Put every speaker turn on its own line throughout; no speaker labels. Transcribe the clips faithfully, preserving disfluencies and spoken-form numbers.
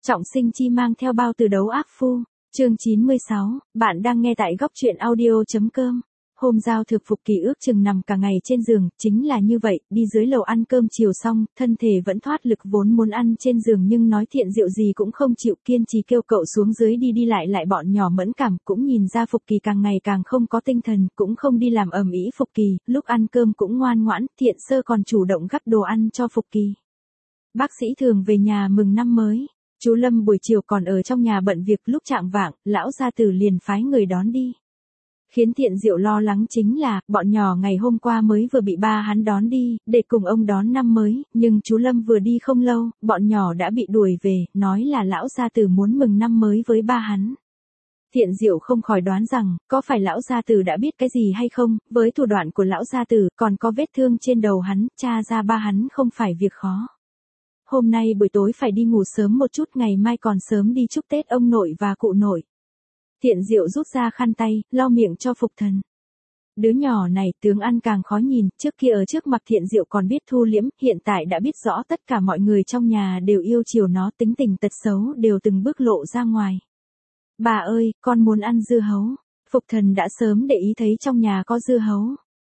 Trọng sinh chi mang theo bao từ đấu ác phu, chương chín mươi sáu, bạn đang nghe tại góc truyện audio.com. Hôm giao thực Phục Kỳ ước chừng nằm cả ngày trên giường, chính là như vậy, đi dưới lầu ăn cơm chiều xong, thân thể vẫn thoát lực vốn muốn ăn trên giường nhưng nói thiện diệu gì cũng không chịu, kiên trì kêu cậu xuống dưới đi đi lại lại bọn nhỏ mẫn cảm, cũng nhìn ra Phục Kỳ càng ngày càng không có tinh thần, cũng không đi làm ầm ĩ Phục Kỳ, lúc ăn cơm cũng ngoan ngoãn, Thiện Sơ còn chủ động gắp đồ ăn cho Phục Kỳ. Bác sĩ Thường về nhà mừng năm mới. Chú Lâm buổi chiều còn ở trong nhà bận việc, lúc chạng vạng, lão gia tử liền phái người đón đi. Khiến Thiện Diệu lo lắng chính là, bọn nhỏ ngày hôm qua mới vừa bị ba hắn đón đi, để cùng ông đón năm mới, nhưng chú Lâm vừa đi không lâu, bọn nhỏ đã bị đuổi về, nói là lão gia tử muốn mừng năm mới với ba hắn. Thiện Diệu không khỏi đoán rằng, có phải lão gia tử đã biết cái gì hay không, với thủ đoạn của lão gia tử, còn có vết thương trên đầu hắn, tra ra ba hắn không phải việc khó. Hôm nay buổi tối phải đi ngủ sớm một chút, ngày mai còn sớm đi chúc Tết ông nội và cụ nội. Thiện Diệu rút ra khăn tay, lau miệng cho Phục Thần. Đứa nhỏ này tướng ăn càng khó nhìn, trước kia ở trước mặt Thiện Diệu còn biết thu liễm, hiện tại đã biết rõ tất cả mọi người trong nhà đều yêu chiều nó, tính tình tật xấu đều từng bước lộ ra ngoài. Bà ơi, con muốn ăn dưa hấu. Phục Thần đã sớm để ý thấy trong nhà có dưa hấu.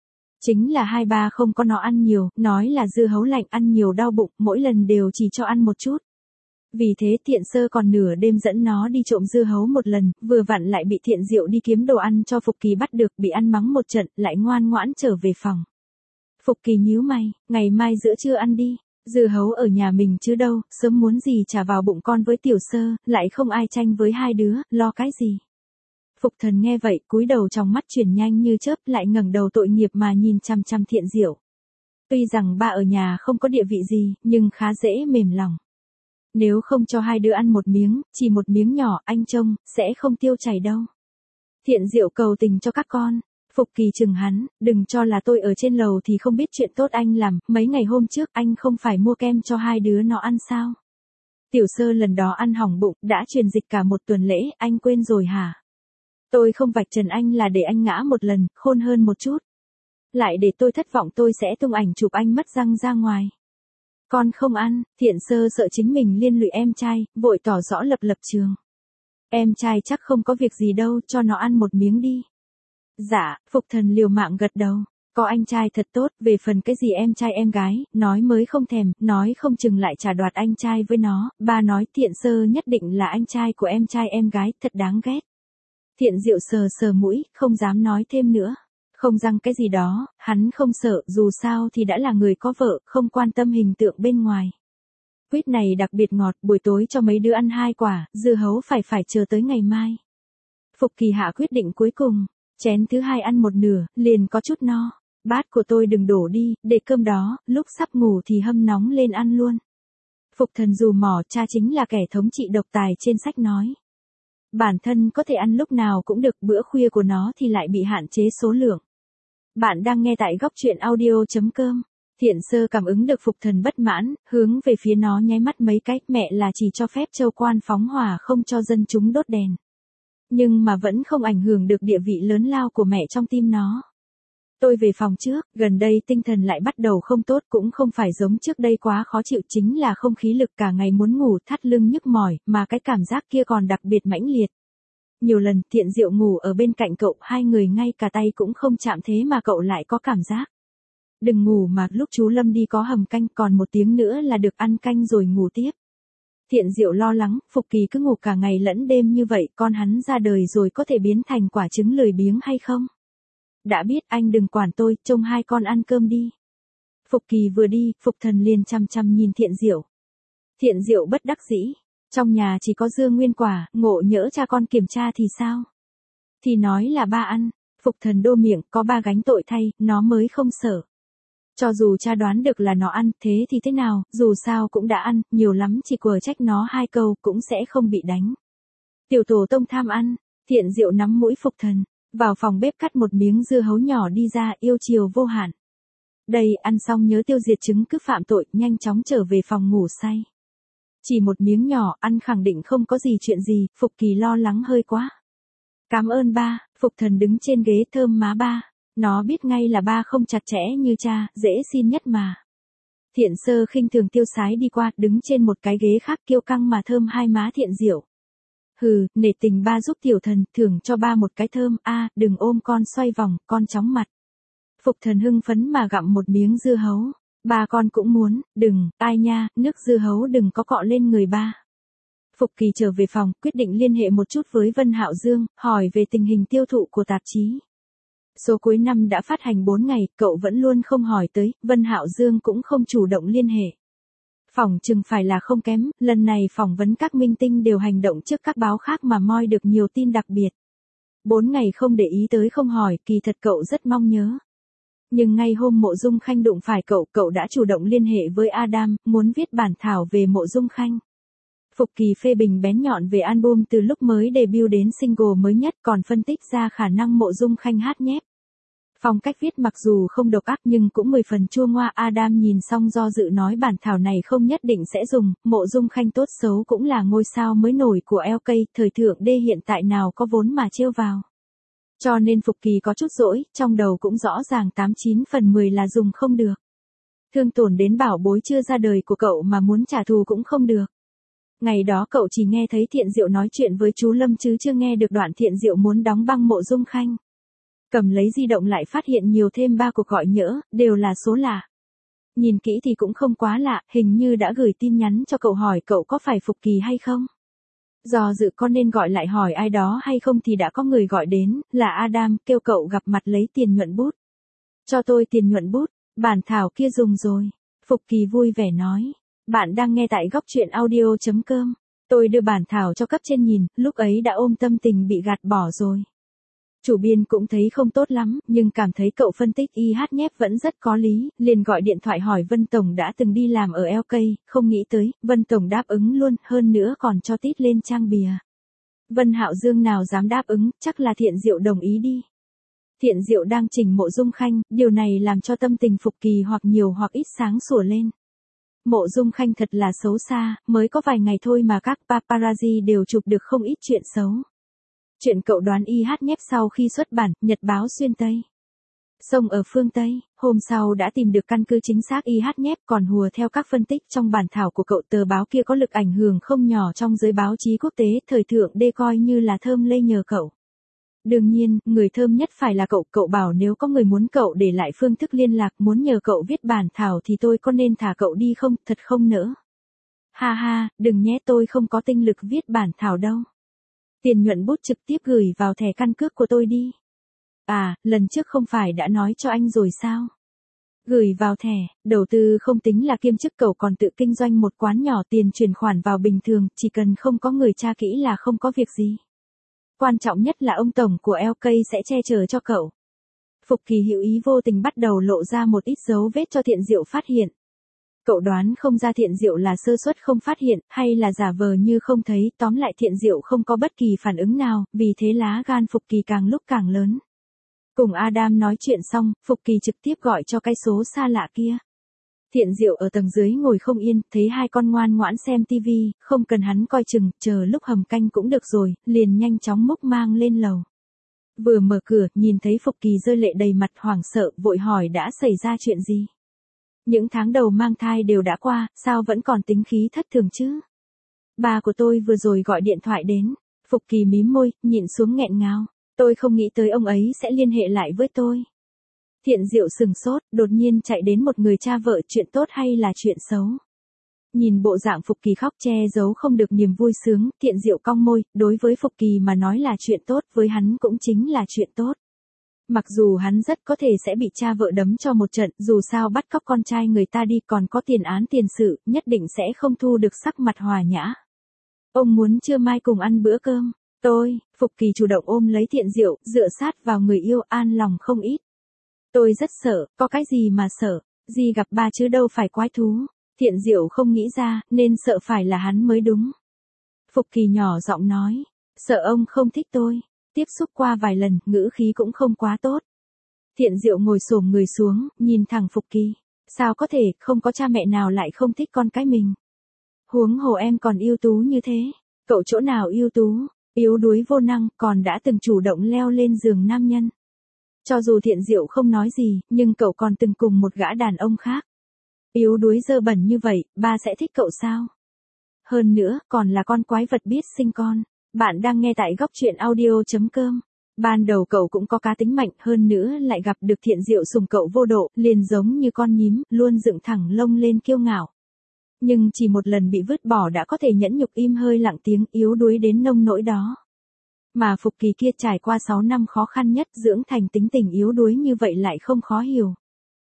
Chính là hai ba không có nó ăn nhiều, nói là dưa hấu lạnh ăn nhiều đau bụng, mỗi lần đều chỉ cho ăn một chút. Vì thế Thiện Sơ còn nửa đêm dẫn nó đi trộm dưa hấu một lần, vừa vặn lại bị Thiện Diệu đi kiếm đồ ăn cho Phục Kỳ bắt được, bị ăn mắng một trận, lại ngoan ngoãn trở về phòng. Phục Kỳ nhíu mày, ngày mai giữa trưa ăn đi, dưa hấu ở nhà mình chứ đâu, sớm muốn gì trả vào bụng con với Tiểu Sơ, lại không ai tranh với hai đứa, lo cái gì. Phục Thần nghe vậy, cúi đầu trong mắt chuyển nhanh như chớp, lại ngẩng đầu tội nghiệp mà nhìn chăm chăm Thiện Diệu. Tuy rằng ba ở nhà không có địa vị gì, nhưng khá dễ mềm lòng. Nếu không cho hai đứa ăn một miếng, chỉ một miếng nhỏ, anh trông, sẽ không tiêu chảy đâu. Thiện Diệu cầu tình cho các con. Phục Kỳ chừng hắn, đừng cho là tôi ở trên lầu thì không biết chuyện tốt anh làm, mấy ngày hôm trước anh không phải mua kem cho hai đứa nó ăn sao? Tiểu Sơ lần đó ăn hỏng bụng, đã truyền dịch cả một tuần lễ, anh quên rồi hả? Tôi không vạch trần anh là để anh ngã một lần, khôn hơn một chút. Lại để tôi thất vọng tôi sẽ tung ảnh chụp anh mất răng ra ngoài. Con không ăn, Thiện Sơ sợ chính mình liên lụy em trai, vội tỏ rõ lập lập trường. Em trai chắc không có việc gì đâu, cho nó ăn một miếng đi. Dạ, Phục Thần liều mạng gật đầu. Có anh trai thật tốt, về phần cái gì em trai em gái, nói mới không thèm, nói không chừng lại trả đoạt anh trai với nó. Ba nói Thiện Sơ nhất định là anh trai của em trai em gái, thật đáng ghét. Thiện Diệu sờ sờ mũi, không dám nói thêm nữa. Không răng cái gì đó, hắn không sợ, dù sao thì đã là người có vợ, không quan tâm hình tượng bên ngoài. Quýt này đặc biệt ngọt, buổi tối cho mấy đứa ăn hai quả, dưa hấu phải phải chờ tới ngày mai. Phục Kỳ hạ quyết định cuối cùng, chén thứ hai ăn một nửa, liền có chút no. Bát của tôi đừng đổ đi, để cơm đó, lúc sắp ngủ thì hâm nóng lên ăn luôn. Phục Thần dù mỏ, cha chính là kẻ thống trị độc tài trên sách nói. Bản thân có thể ăn lúc nào cũng được, bữa khuya của nó thì lại bị hạn chế số lượng. Bạn đang nghe tại góc truyện audio.com. Thiện Sơ cảm ứng được Phục Thần bất mãn, hướng về phía nó nháy mắt mấy cái, mẹ là chỉ cho phép châu quan phóng hỏa không cho dân chúng đốt đèn. Nhưng mà vẫn không ảnh hưởng được địa vị lớn lao của mẹ trong tim nó. Tôi về phòng trước, gần đây tinh thần lại bắt đầu không tốt, cũng không phải giống trước đây quá khó chịu, chính là không khí lực, cả ngày muốn ngủ, thắt lưng nhức mỏi, mà cái cảm giác kia còn đặc biệt mãnh liệt. Nhiều lần Thiện Diệu ngủ ở bên cạnh cậu, hai người ngay cả tay cũng không chạm, thế mà cậu lại có cảm giác. Đừng ngủ mà, lúc chú Lâm đi có hầm canh, còn một tiếng nữa là được ăn canh rồi ngủ tiếp. Thiện Diệu lo lắng, Phục Kỳ cứ ngủ cả ngày lẫn đêm như vậy, con hắn ra đời rồi có thể biến thành quả trứng lười biếng hay không? Đã biết, anh đừng quản tôi, trông hai con ăn cơm đi. Phục Kỳ vừa đi, Phục Thần liền chăm chăm nhìn Thiện Diệu. Thiện Diệu bất đắc dĩ, trong nhà chỉ có dưa nguyên quả, ngộ nhỡ cha con kiểm tra thì sao? Thì nói là ba ăn. Phục Thần đô miệng, có ba gánh tội thay, nó mới không sợ. Cho dù cha đoán được là nó ăn, thế thì thế nào, dù sao cũng đã ăn, nhiều lắm chỉ quở trách nó hai câu, cũng sẽ không bị đánh. Tiểu tổ tông tham ăn. Thiện Diệu nắm mũi Phục Thần, vào phòng bếp cắt một miếng dưa hấu nhỏ đi ra, yêu chiều vô hạn. Đây, ăn xong nhớ tiêu diệt chứng cứ phạm tội, nhanh chóng trở về phòng ngủ say. Chỉ một miếng nhỏ, ăn khẳng định không có gì chuyện gì, Phục Kỳ lo lắng hơi quá. Cảm ơn ba. Phục Thần đứng trên ghế thơm má ba. Nó biết ngay là ba không chặt chẽ như cha, dễ xin nhất mà. Thiện Sơ khinh thường tiêu sái đi qua, đứng trên một cái ghế khác kiêu căng mà thơm hai má Thiện Diệu. Hừ, nể tình ba giúp tiểu thần, thưởng cho ba một cái thơm, a, đừng ôm con xoay vòng, con chóng mặt. Phục Thần hưng phấn mà gặm một miếng dưa hấu. Ba con cũng muốn, đừng, ai nha, nước dưa hấu đừng có cọ lên người ba. Phục Kỳ trở về phòng, quyết định liên hệ một chút với Vân Hạo Dương, hỏi về tình hình tiêu thụ của tạp chí. Số cuối năm đã phát hành bốn ngày, cậu vẫn luôn không hỏi tới, Vân Hạo Dương cũng không chủ động liên hệ. Phỏng chừng phải là không kém, lần này phỏng vấn các minh tinh đều hành động trước các báo khác mà moi được nhiều tin đặc biệt. Bốn ngày không để ý tới không hỏi, kỳ thật cậu rất mong nhớ. Nhưng ngay hôm Mộ Dung Khanh đụng phải cậu, cậu đã chủ động liên hệ với Adam, muốn viết bản thảo về Mộ Dung Khanh. Phục Kỳ phê bình bén nhọn về album từ lúc mới debut đến single mới nhất, còn phân tích ra khả năng Mộ Dung Khanh hát nhép. Phong cách viết mặc dù không độc ác nhưng cũng mười phần chua ngoa. Adam nhìn xong do dự nói bản thảo này không nhất định sẽ dùng, Mộ Dung Khanh tốt xấu cũng là ngôi sao mới nổi của lờ ca, thời thượng đê hiện tại nào có vốn mà trêu vào. Cho nên Phục Kỳ có chút dỗi, trong đầu cũng rõ ràng tám chín phần mười là dùng không được. Thương tổn đến bảo bối chưa ra đời của cậu mà muốn trả thù cũng không được. Ngày đó cậu chỉ nghe thấy Thiện Diệu nói chuyện với chú Lâm chứ chưa nghe được đoạn Thiện Diệu muốn đóng băng Mộ Dung Khanh. Cầm lấy di động lại phát hiện nhiều thêm ba cuộc gọi nhỡ, đều là số lạ. Nhìn kỹ thì cũng không quá lạ, hình như đã gửi tin nhắn cho cậu hỏi cậu có phải Phục Kỳ hay không. Do dự có nên gọi lại hỏi ai đó hay không thì đã có người gọi đến, là Adam, kêu cậu gặp mặt lấy tiền nhuận bút. Cho tôi tiền nhuận bút, bản thảo kia dùng rồi. Phục Kỳ vui vẻ nói. Bạn đang nghe tại góc truyện audio chấm com. Tôi đưa bản thảo cho cấp trên nhìn, lúc ấy đã ôm tâm tình bị gạt bỏ rồi. Chủ biên cũng thấy không tốt lắm, nhưng cảm thấy cậu phân tích y hát nhép vẫn rất có lý, liền gọi điện thoại hỏi Vân Tổng đã từng đi làm ở lờ ca, không nghĩ tới, Vân Tổng đáp ứng luôn, hơn nữa còn cho tít lên trang bìa. Vân Hạo Dương nào dám đáp ứng, chắc là Thiện Diệu đồng ý đi. Thiện Diệu đang chỉnh Mộ Dung Khanh, điều này làm cho tâm tình Phục Kỳ hoặc nhiều hoặc ít sáng sủa lên. Mộ Dung Khanh thật là xấu xa, mới có vài ngày thôi mà các paparazzi đều chụp được không ít chuyện xấu. Chuyện cậu đoán y hát nhép sau khi xuất bản, Nhật báo xuyên Tây. Sông ở phương Tây, hôm sau đã tìm được căn cứ chính xác y hát nhép, còn hùa theo các phân tích trong bản thảo của cậu. Tờ báo kia có lực ảnh hưởng không nhỏ trong giới báo chí quốc tế, thời thượng đê coi như là thơm lây nhờ cậu. Đương nhiên, người thơm nhất phải là cậu. Cậu bảo nếu có người muốn cậu để lại phương thức liên lạc, muốn nhờ cậu viết bản thảo thì tôi có nên thả cậu đi không, thật không nỡ. Ha ha, đừng nhé, tôi không có tinh lực viết bản thảo đâu. Tiền nhuận bút trực tiếp gửi vào thẻ căn cước của tôi đi. À, lần trước không phải đã nói cho anh rồi sao? Gửi vào thẻ, đầu tư không tính là kiêm chức, cậu còn tự kinh doanh một quán nhỏ, tiền chuyển khoản vào bình thường, chỉ cần không có người tra kỹ là không có việc gì. Quan trọng nhất là ông tổng của lờ ca sẽ che chở cho cậu. Phục Kỳ hữu ý vô tình bắt đầu lộ ra một ít dấu vết cho Thiện Diệu phát hiện. Cậu đoán không ra Thiện Diệu là sơ suất không phát hiện, hay là giả vờ như không thấy, tóm lại Thiện Diệu không có bất kỳ phản ứng nào, vì thế lá gan Phục Kỳ càng lúc càng lớn. Cùng Adam nói chuyện xong, Phục Kỳ trực tiếp gọi cho cái số xa lạ kia. Thiện Diệu ở tầng dưới ngồi không yên, thấy hai con ngoan ngoãn xem tivi, không cần hắn coi chừng, chờ lúc hầm canh cũng được rồi, liền nhanh chóng múc mang lên lầu. Vừa mở cửa, nhìn thấy Phục Kỳ rơi lệ đầy mặt hoảng sợ, vội hỏi đã xảy ra chuyện gì. Những tháng đầu mang thai đều đã qua, sao vẫn còn tính khí thất thường chứ? Ba của tôi vừa rồi gọi điện thoại đến. Phục Kỳ mím môi, nhịn xuống nghẹn ngào. Tôi không nghĩ tới ông ấy sẽ liên hệ lại với tôi. Thiện Diệu sừng sốt, đột nhiên chạy đến một người cha vợ, chuyện tốt hay là chuyện xấu? Nhìn bộ dạng Phục Kỳ khóc che giấu không được niềm vui sướng, Thiện Diệu cong môi, đối với Phục Kỳ mà nói là chuyện tốt, với hắn cũng chính là chuyện tốt. Mặc dù hắn rất có thể sẽ bị cha vợ đấm cho một trận, dù sao bắt cóc con trai người ta đi còn có tiền án tiền sự, nhất định sẽ không thu được sắc mặt hòa nhã. Ông muốn trưa mai cùng ăn bữa cơm. Tôi, Phục Kỳ chủ động ôm lấy Thiện Diệu, dựa sát vào người yêu, an lòng không ít. Tôi rất sợ, có cái gì mà sợ, gì gặp ba chứ đâu phải quái thú. Thiện Diệu không nghĩ ra, nên sợ phải là hắn mới đúng. Phục Kỳ nhỏ giọng nói, sợ ông không thích tôi. Tiếp xúc qua vài lần, ngữ khí cũng không quá tốt. Thiện Diệu ngồi xổm người xuống, nhìn thẳng Phục Kỳ. Sao có thể, không có cha mẹ nào lại không thích con cái mình. Huống hồ em còn ưu tú như thế. Cậu chỗ nào ưu tú, yếu đuối vô năng, còn đã từng chủ động leo lên giường nam nhân. Cho dù Thiện Diệu không nói gì, nhưng cậu còn từng cùng một gã đàn ông khác. Yếu đuối dơ bẩn như vậy, ba sẽ thích cậu sao? Hơn nữa, còn là con quái vật biết sinh con. Bạn đang nghe tại góc truyện audio.com. Ban đầu cậu cũng có cá tính mạnh, hơn nữa lại gặp được Thiện Diệu sủng cậu vô độ, liền giống như con nhím, luôn dựng thẳng lông lên kiêu ngạo. Nhưng chỉ một lần bị vứt bỏ đã có thể nhẫn nhục im hơi lặng tiếng, yếu đuối đến nông nỗi đó. Mà Phục Kỳ kia trải qua sáu năm khó khăn nhất, dưỡng thành tính tình yếu đuối như vậy lại không khó hiểu.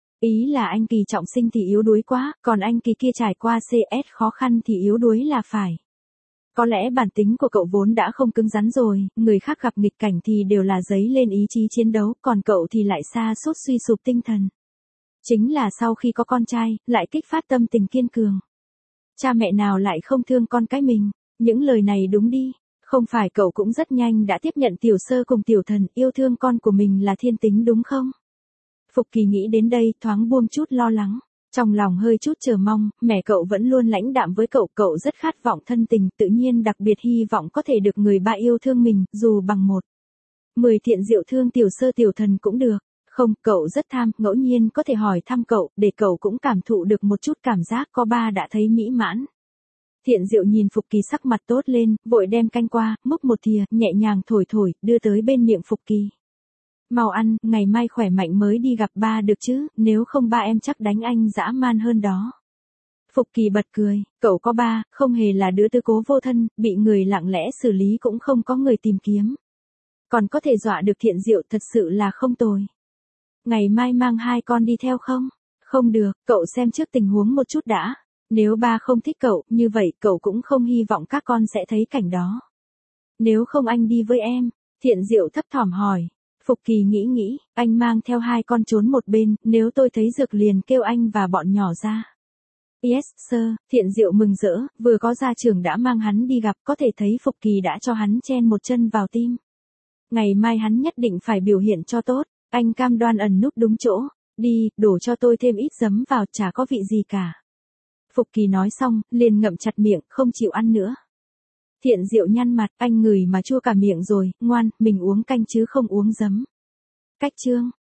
Ý là anh Kỳ trọng sinh thì yếu đuối quá, còn anh Kỳ kia trải qua xê ét khó khăn thì yếu đuối là phải. Có lẽ bản tính của cậu vốn đã không cứng rắn rồi, người khác gặp nghịch cảnh thì đều là dấy lên ý chí chiến đấu, còn cậu thì lại sa sút suy sụp tinh thần. Chính là sau khi có con trai, lại kích phát tâm tình kiên cường. Cha mẹ nào lại không thương con cái mình, những lời này đúng đi, không phải cậu cũng rất nhanh đã tiếp nhận Tiểu Sơ cùng Tiểu Thần yêu thương con của mình là thiên tính đúng không? Phục Kỳ nghĩ đến đây thoáng buông chút lo lắng. Trong lòng hơi chút chờ mong, mẹ cậu vẫn luôn lãnh đạm với cậu, cậu rất khát vọng thân tình, tự nhiên đặc biệt hy vọng có thể được người ba yêu thương mình, dù bằng một. Mười Thiện Diệu thương Tiểu Sơ Tiểu Thần cũng được. Không, cậu rất tham, ngẫu nhiên có thể hỏi thăm cậu, để cậu cũng cảm thụ được một chút cảm giác có ba đã thấy mỹ mãn. Thiện Diệu nhìn Phục Kỳ sắc mặt tốt lên, vội đem canh qua, múc một thìa, nhẹ nhàng thổi thổi, đưa tới bên miệng Phục Kỳ. Mau ăn, ngày mai khỏe mạnh mới đi gặp ba được chứ, nếu không ba em chắc đánh anh dã man hơn đó. Phục Kỳ bật cười, cậu có ba, không hề là đứa tư cố vô thân, bị người lặng lẽ xử lý cũng không có người tìm kiếm. Còn có thể dọa được Thiện Diệu thật sự là không tồi. Ngày mai mang hai con đi theo không? Không được, cậu xem trước tình huống một chút đã. Nếu ba không thích cậu, như vậy cậu cũng không hy vọng các con sẽ thấy cảnh đó. Nếu không anh đi với em, Thiện Diệu thấp thỏm hỏi. Phục Kỳ nghĩ nghĩ, anh mang theo hai con trốn một bên, nếu tôi thấy Dược liền kêu anh và bọn nhỏ ra. Yes, sir, Thiện Diệu mừng rỡ, vừa có gia trưởng đã mang hắn đi gặp, có thể thấy Phục Kỳ đã cho hắn chen một chân vào tim. Ngày mai hắn nhất định phải biểu hiện cho tốt, anh cam đoan ẩn núp đúng chỗ, đi, đổ cho tôi thêm ít giấm vào, chả có vị gì cả. Phục Kỳ nói xong, liền ngậm chặt miệng, không chịu ăn nữa. Thiện Diệu nhăn mặt, anh ngửi mà chua cả miệng rồi, ngoan, mình uống canh chứ không uống giấm. Cách chương,